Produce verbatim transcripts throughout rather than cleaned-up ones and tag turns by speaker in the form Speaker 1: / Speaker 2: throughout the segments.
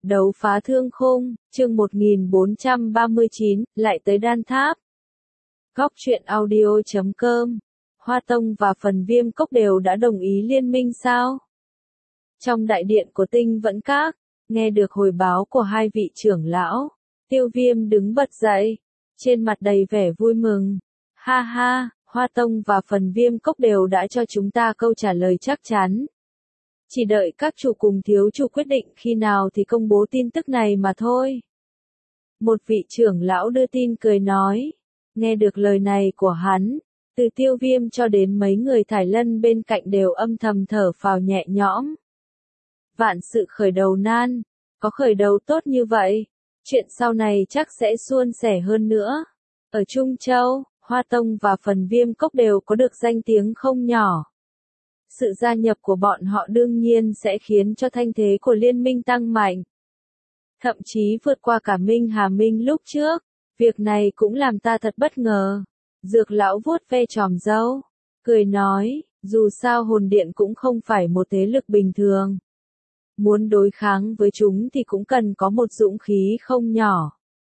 Speaker 1: Đấu phá thương khung, chương một nghìn bốn trăm ba mươi chín, lại tới Đan Tháp. Góc truyện audio chấm com. Hoa Tông và Phần Viêm Cốc đều đã đồng ý liên minh sao? Trong đại điện của Tinh Vẫn Các, nghe được hồi báo của hai vị trưởng lão, Tiêu Viêm đứng bật dậy, trên mặt đầy vẻ vui mừng. Ha ha, Hoa Tông và Phần Viêm Cốc đều đã cho chúng ta câu trả lời chắc chắn. Chỉ đợi các chủ cùng thiếu chủ quyết định khi nào thì công bố tin tức này mà thôi. Một vị trưởng lão đưa tin cười nói. Nghe được lời này của hắn, từ Tiêu Viêm cho đến mấy người Thải Lân bên cạnh đều âm thầm thở phào nhẹ nhõm. Vạn sự khởi đầu nan, có khởi đầu tốt như vậy, chuyện sau này chắc sẽ suôn sẻ hơn nữa. Ở Trung Châu, Hoa Tông và Phần Viêm Cốc đều có được danh tiếng không nhỏ. Sự gia nhập của bọn họ đương nhiên sẽ khiến cho thanh thế của liên minh tăng mạnh. Thậm chí vượt qua cả Minh Hà Minh lúc trước, việc này cũng làm ta thật bất ngờ. Dược lão vuốt ve tròm râu, cười nói, dù sao hồn điện cũng không phải một thế lực bình thường. Muốn đối kháng với chúng thì cũng cần có một dũng khí không nhỏ.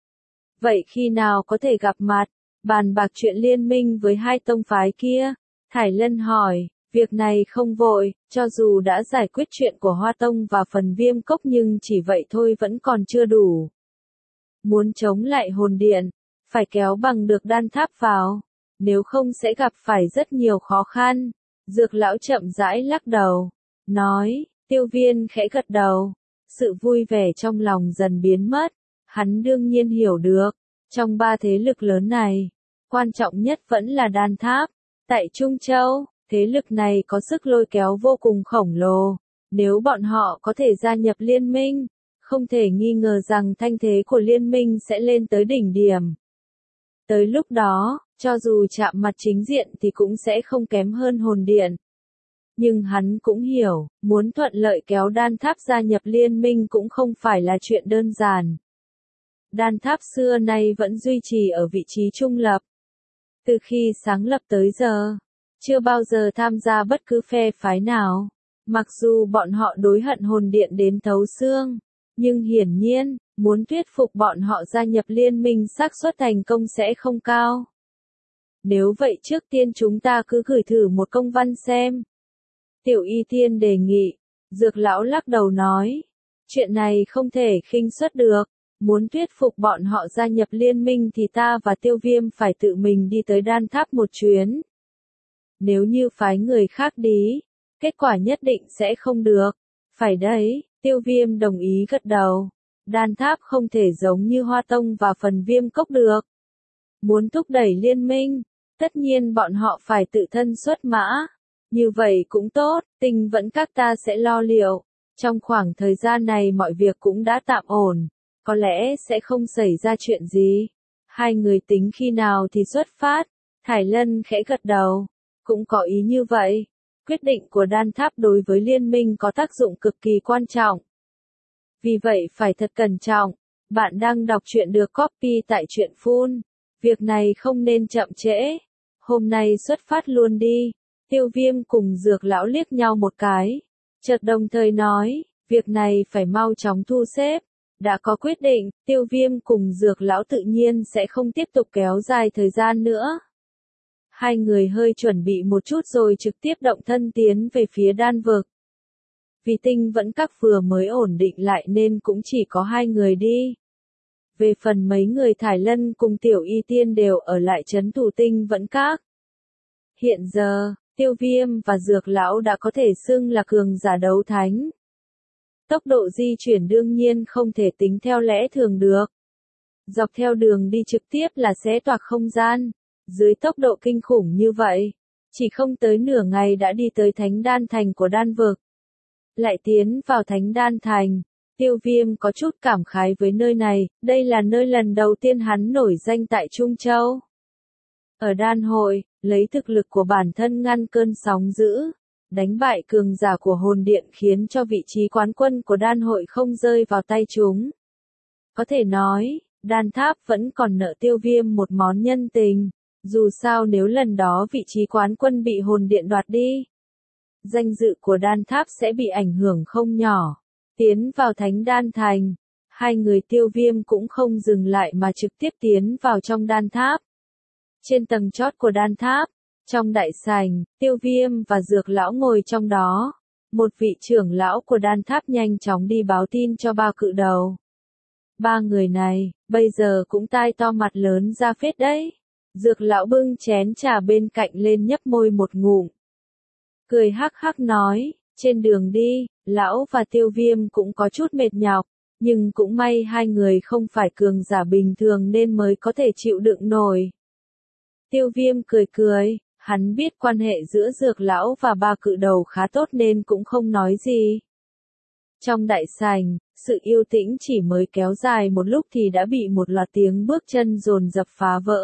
Speaker 1: Vậy khi nào có thể gặp mặt, bàn bạc chuyện liên minh với hai tông phái kia? Thải Lân hỏi. Việc này không vội, cho dù đã giải quyết chuyện của Hoa Tông và Phần Viêm Cốc nhưng chỉ vậy thôi vẫn còn chưa đủ. Muốn chống lại hồn điện, phải kéo bằng được Đan Tháp vào, nếu không sẽ gặp phải rất nhiều khó khăn. Dược lão chậm rãi lắc đầu, nói, Tiêu Viên khẽ gật đầu, sự vui vẻ trong lòng dần biến mất, hắn đương nhiên hiểu được, trong ba thế lực lớn này, quan trọng nhất vẫn là Đan Tháp, tại Trung Châu. Thế lực này có sức lôi kéo vô cùng khổng lồ, nếu bọn họ có thể gia nhập liên minh, không thể nghi ngờ rằng thanh thế của liên minh sẽ lên tới đỉnh điểm. Tới lúc đó, cho dù chạm mặt chính diện thì cũng sẽ không kém hơn hồn điện. Nhưng hắn cũng hiểu, muốn thuận lợi kéo Đan Tháp gia nhập liên minh cũng không phải là chuyện đơn giản. Đan Tháp xưa nay vẫn duy trì ở vị trí trung lập. Từ khi sáng lập tới giờ, chưa bao giờ tham gia bất cứ phe phái nào. Mặc dù bọn họ đối hận hồn điện đến thấu xương, nhưng hiển nhiên, muốn thuyết phục bọn họ gia nhập liên minh xác suất thành công sẽ không cao. Nếu vậy trước tiên chúng ta cứ gửi thử một công văn xem. Tiểu Y Tiên đề nghị. Dược lão lắc đầu nói. Chuyện này không thể khinh suất được. Muốn thuyết phục bọn họ gia nhập liên minh thì ta và Tiêu Viêm phải tự mình đi tới Đan Tháp một chuyến. Nếu như phái người khác đi, kết quả nhất định sẽ không được. Phải đấy, Tiêu Viêm đồng ý gật đầu. Đan Tháp không thể giống như Hoa Tông và Phần Viêm Cốc được. Muốn thúc đẩy liên minh, tất nhiên bọn họ phải tự thân xuất mã. Như vậy cũng tốt, Tinh Vẫn Các ta sẽ lo liệu. Trong khoảng thời gian này mọi việc cũng đã tạm ổn, có lẽ sẽ không xảy ra chuyện gì. Hai người tính khi nào thì xuất phát? Thải Lân khẽ gật đầu. Cũng có ý như vậy. Quyết định của Đan Tháp đối với liên minh có tác dụng cực kỳ quan trọng. Vì vậy phải thật cẩn trọng. Bạn đang đọc truyện được copy tại truyện Phun. Việc này không nên chậm trễ. Hôm nay xuất phát luôn đi. Tiêu Viêm cùng Dược lão liếc nhau một cái. Chợt đồng thời nói, việc này phải mau chóng thu xếp. Đã có quyết định, Tiêu Viêm cùng Dược lão tự nhiên sẽ không tiếp tục kéo dài thời gian nữa. Hai người hơi chuẩn bị một chút rồi trực tiếp động thân tiến về phía đan vực. Vì Tinh Vẫn Các vừa mới ổn định lại nên cũng chỉ có hai người đi. Về phần mấy người Thải Lân cùng Tiểu Y Tiên đều ở lại trấn thủ Tinh Vẫn Các. Hiện giờ, Tiêu Viêm và Dược lão đã có thể xưng là cường giả đấu thánh. Tốc độ di chuyển đương nhiên không thể tính theo lẽ thường được. Dọc theo đường đi trực tiếp là xé toạc không gian. Dưới tốc độ kinh khủng như vậy, chỉ không tới nửa ngày đã đi tới Thánh Đan Thành của đan vực. Lại tiến vào Thánh Đan Thành, Tiêu Viêm có chút cảm khái với nơi này, đây là nơi lần đầu tiên hắn nổi danh tại Trung Châu. Ở đan hội, lấy thực lực của bản thân ngăn cơn sóng dữ, đánh bại cường giả của hồn điện khiến cho vị trí quán quân của đan hội không rơi vào tay chúng. Có thể nói, Đan Tháp vẫn còn nợ Tiêu Viêm một món nhân tình. Dù sao nếu lần đó vị trí quán quân bị hồn điện đoạt đi, danh dự của Đan Tháp sẽ bị ảnh hưởng không nhỏ. Tiến vào Thánh Đan Thành, hai người Tiêu Viêm cũng không dừng lại mà trực tiếp tiến vào trong đan tháp. Trên tầng chót của đan tháp, trong đại sảnh, Tiêu Viêm và Dược lão ngồi trong đó. Một vị trưởng lão của đan tháp nhanh chóng đi báo tin cho ba cự đầu. Ba người này, bây giờ cũng tai to mặt lớn ra phết đấy. Dược lão bưng chén trà bên cạnh lên nhấp môi một ngụm. Cười hắc hắc nói, trên đường đi, lão và Tiêu Viêm cũng có chút mệt nhọc, nhưng cũng may hai người không phải cường giả bình thường nên mới có thể chịu đựng nổi. Tiêu Viêm cười cười, hắn biết quan hệ giữa Dược lão và ba cự đầu khá tốt nên cũng không nói gì. Trong đại sảnh, sự yên tĩnh chỉ mới kéo dài một lúc thì đã bị một loạt tiếng bước chân dồn dập phá vỡ.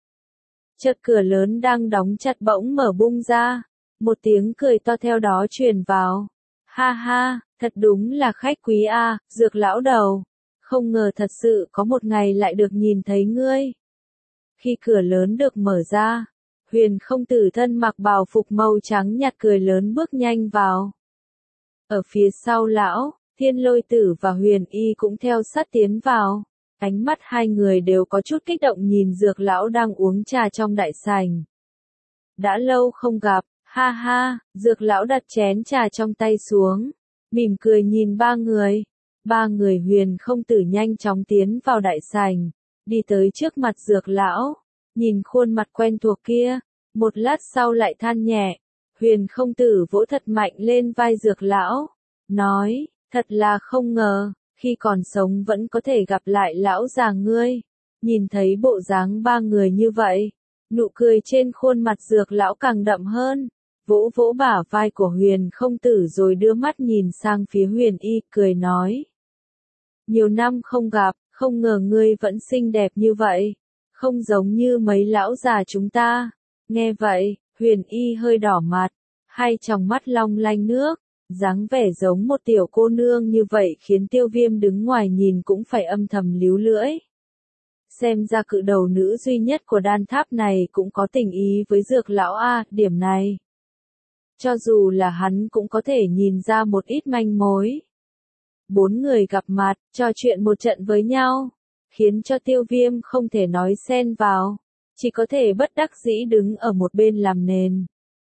Speaker 1: Chợt cửa lớn đang đóng chặt bỗng mở bung ra, một tiếng cười to theo đó truyền vào. Ha ha, thật đúng là khách quý a, Dược lão đầu. Không ngờ thật sự có một ngày lại được nhìn thấy ngươi. Khi cửa lớn được mở ra, Huyền Không Tử thân mặc bào phục màu trắng nhạt cười lớn bước nhanh vào. Ở phía sau lão, Thiên Lôi Tử và Huyền Y cũng theo sát tiến vào. Ánh mắt hai người đều có chút kích động nhìn Dược lão đang uống trà trong đại sảnh. Đã lâu không gặp, ha ha, Dược lão đặt chén trà trong tay xuống, mỉm cười nhìn ba người. Ba người Huyền Không Tử nhanh chóng tiến vào đại sảnh, đi tới trước mặt Dược lão, nhìn khuôn mặt quen thuộc kia, một lát sau lại than nhẹ. Huyền Không Tử vỗ thật mạnh lên vai Dược lão, nói, thật là không ngờ, khi còn sống vẫn có thể gặp lại lão già ngươi. Nhìn thấy bộ dáng ba người như vậy, nụ cười trên khuôn mặt Dược lão càng đậm hơn, vỗ vỗ bả vai của Huyền Không Tử rồi đưa mắt nhìn sang phía Huyền Y, cười nói. Nhiều năm không gặp, không ngờ ngươi vẫn xinh đẹp như vậy, không giống như mấy lão già chúng ta. Nghe vậy, Huyền Y hơi đỏ mặt, hai tròng mắt long lanh nước, dáng vẻ giống một tiểu cô nương như vậy khiến Tiêu Viêm đứng ngoài nhìn cũng phải âm thầm líu lưỡi. Xem ra cự đầu nữ duy nhất của đan tháp này cũng có tình ý với Dược lão a, điểm này. Cho dù là hắn cũng có thể nhìn ra một ít manh mối. Bốn người gặp mặt, trò chuyện một trận với nhau, khiến cho Tiêu Viêm không thể nói xen vào, chỉ có thể bất đắc dĩ đứng ở một bên làm nền.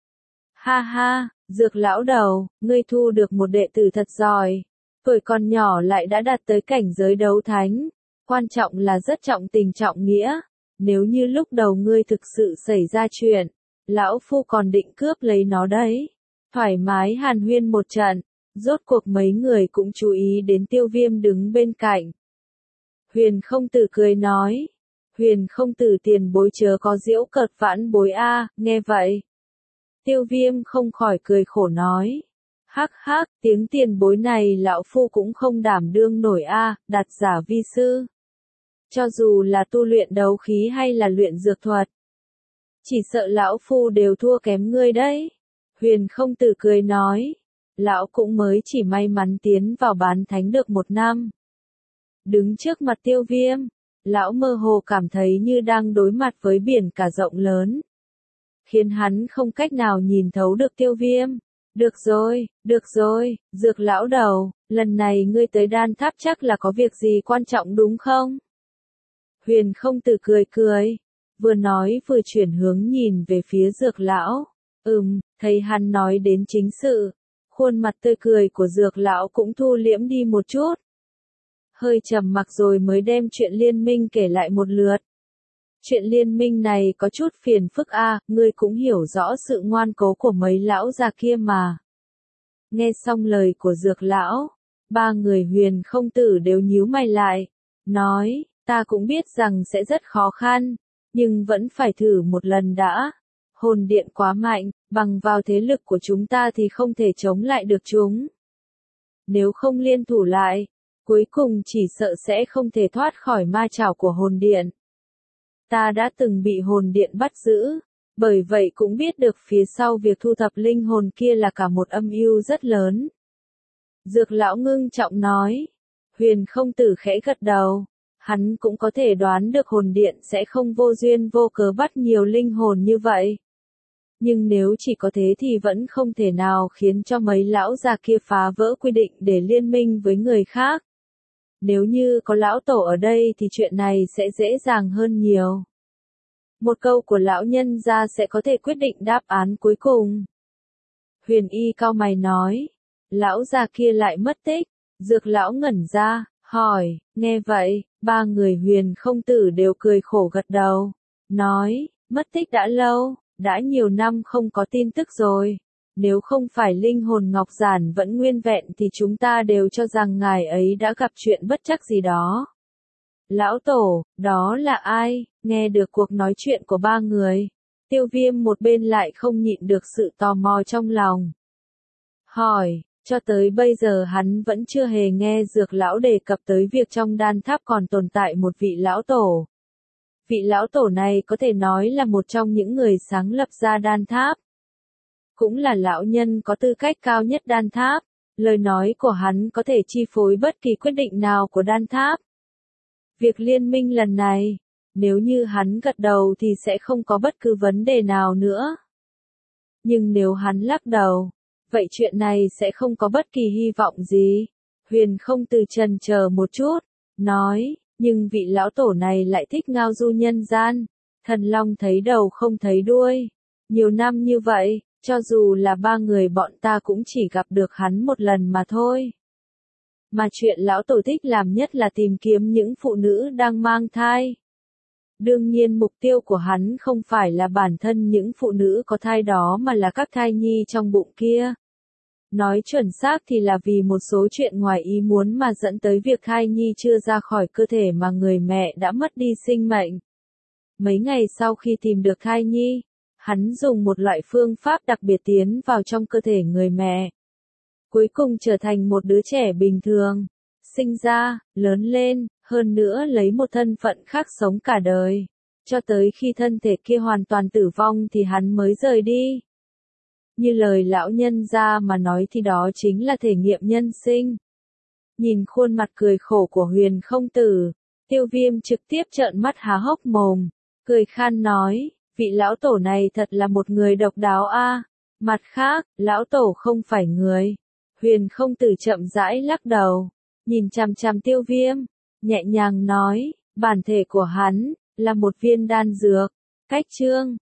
Speaker 1: Ha ha, Dược lão đầu, ngươi thu được một đệ tử thật giỏi, tuổi còn nhỏ lại đã đạt tới cảnh giới đấu thánh, quan trọng là rất trọng tình trọng nghĩa, nếu như lúc đầu ngươi thực sự xảy ra chuyện, lão phu còn định cướp lấy nó đấy. Thoải mái hàn huyên một trận, rốt cuộc mấy người cũng chú ý đến Tiêu Viêm đứng bên cạnh. Huyền Không Tử cười nói, Huyền Không Tử tiền bối chớ có giễu cợt vãn bối a, nghe vậy. Tiêu Viêm không khỏi cười khổ nói, hắc hắc, tiếng tiền bối này lão phu cũng không đảm đương nổi a, đặt giả vi sư. Cho dù là tu luyện đấu khí hay là luyện dược thuật, chỉ sợ lão phu đều thua kém ngươi đấy. Huyền Không Tử cười nói, lão cũng mới chỉ may mắn tiến vào bán thánh được một năm. Đứng trước mặt Tiêu Viêm, lão mơ hồ cảm thấy như đang đối mặt với biển cả rộng lớn, khiến hắn không cách nào nhìn thấu được Tiêu Viêm. Được rồi, được rồi, Dược lão đầu, lần này ngươi tới đan tháp chắc là có việc gì quan trọng đúng không? Huyền Không Tử cười cười, vừa nói vừa chuyển hướng nhìn về phía Dược lão. Ừm, thấy hắn nói đến chính sự, khuôn mặt tươi cười của Dược lão cũng thu liễm đi một chút. Hơi trầm mặc rồi mới đem chuyện liên minh kể lại một lượt. Chuyện liên minh này có chút phiền phức a, à, ngươi cũng hiểu rõ sự ngoan cố của mấy lão già kia mà. Nghe xong lời của Dược lão, ba người Huyền Không Tử đều nhíu mày lại, nói, ta cũng biết rằng sẽ rất khó khăn, nhưng vẫn phải thử một lần đã. Hồn điện quá mạnh, bằng vào thế lực của chúng ta thì không thể chống lại được chúng. Nếu không liên thủ lại, cuối cùng chỉ sợ sẽ không thể thoát khỏi ma trảo của hồn điện. Ta đã từng bị hồn điện bắt giữ, bởi vậy cũng biết được phía sau việc thu thập linh hồn kia là cả một âm mưu rất lớn. Dược lão ngưng trọng nói, Huyền Không Tử khẽ gật đầu, hắn cũng có thể đoán được hồn điện sẽ không vô duyên vô cớ bắt nhiều linh hồn như vậy. Nhưng nếu chỉ có thế thì vẫn không thể nào khiến cho mấy lão già kia phá vỡ quy định để liên minh với người khác. Nếu như có lão tổ ở đây thì chuyện này sẽ dễ dàng hơn nhiều. Một câu của lão nhân gia sẽ có thể quyết định đáp án cuối cùng. Huyền Y cau mày nói. Lão già kia lại mất tích. Dược lão ngẩn ra, hỏi, nghe vậy, ba người Huyền Không Tử đều cười khổ gật đầu. Nói, mất tích đã lâu, đã nhiều năm không có tin tức rồi. Nếu không phải linh hồn Ngọc Giản vẫn nguyên vẹn thì chúng ta đều cho rằng ngài ấy đã gặp chuyện bất trắc gì đó. Lão tổ, đó là ai? Nghe được cuộc nói chuyện của ba người. Tiêu Viêm một bên lại không nhịn được sự tò mò trong lòng. Hỏi, cho tới bây giờ hắn vẫn chưa hề nghe Dược lão đề cập tới việc trong đan tháp còn tồn tại một vị lão tổ. Vị lão tổ này có thể nói là một trong những người sáng lập ra đan tháp. Cũng là lão nhân có tư cách cao nhất đan tháp. Lời nói của hắn có thể chi phối bất kỳ quyết định nào của đan tháp. Việc liên minh lần này, nếu như hắn gật đầu thì sẽ không có bất cứ vấn đề nào nữa. Nhưng nếu hắn lắc đầu, vậy chuyện này sẽ không có bất kỳ hy vọng gì. Huyền Không Tử chần chờ một chút, nói, nhưng vị lão tổ này lại thích ngao du nhân gian. Thần long thấy đầu không thấy đuôi. Nhiều năm như vậy, cho dù là ba người bọn ta cũng chỉ gặp được hắn một lần mà thôi. Mà chuyện lão tổ thích làm nhất là tìm kiếm những phụ nữ đang mang thai. Đương nhiên mục tiêu của hắn không phải là bản thân những phụ nữ có thai đó mà là các thai nhi trong bụng kia. Nói chuẩn xác thì là vì một số chuyện ngoài ý muốn mà dẫn tới việc thai nhi chưa ra khỏi cơ thể mà người mẹ đã mất đi sinh mệnh. Mấy ngày sau khi tìm được thai nhi, hắn dùng một loại phương pháp đặc biệt tiến vào trong cơ thể người mẹ. Cuối cùng trở thành một đứa trẻ bình thường, sinh ra, lớn lên, hơn nữa lấy một thân phận khác sống cả đời. Cho tới khi thân thể kia hoàn toàn tử vong thì hắn mới rời đi. Như lời lão nhân gia mà nói thì đó chính là thể nghiệm nhân sinh. Nhìn khuôn mặt cười khổ của Huyền Không Tử, Tiêu Viêm trực tiếp trợn mắt há hốc mồm, cười khan nói, vị lão tổ này thật là một người độc đáo a. Mặt khác, lão tổ không phải người. Huyền Không Tử chậm rãi lắc đầu, nhìn chằm chằm Tiêu Viêm, nhẹ nhàng nói, bản thể của hắn là một viên đan dược. Cách chương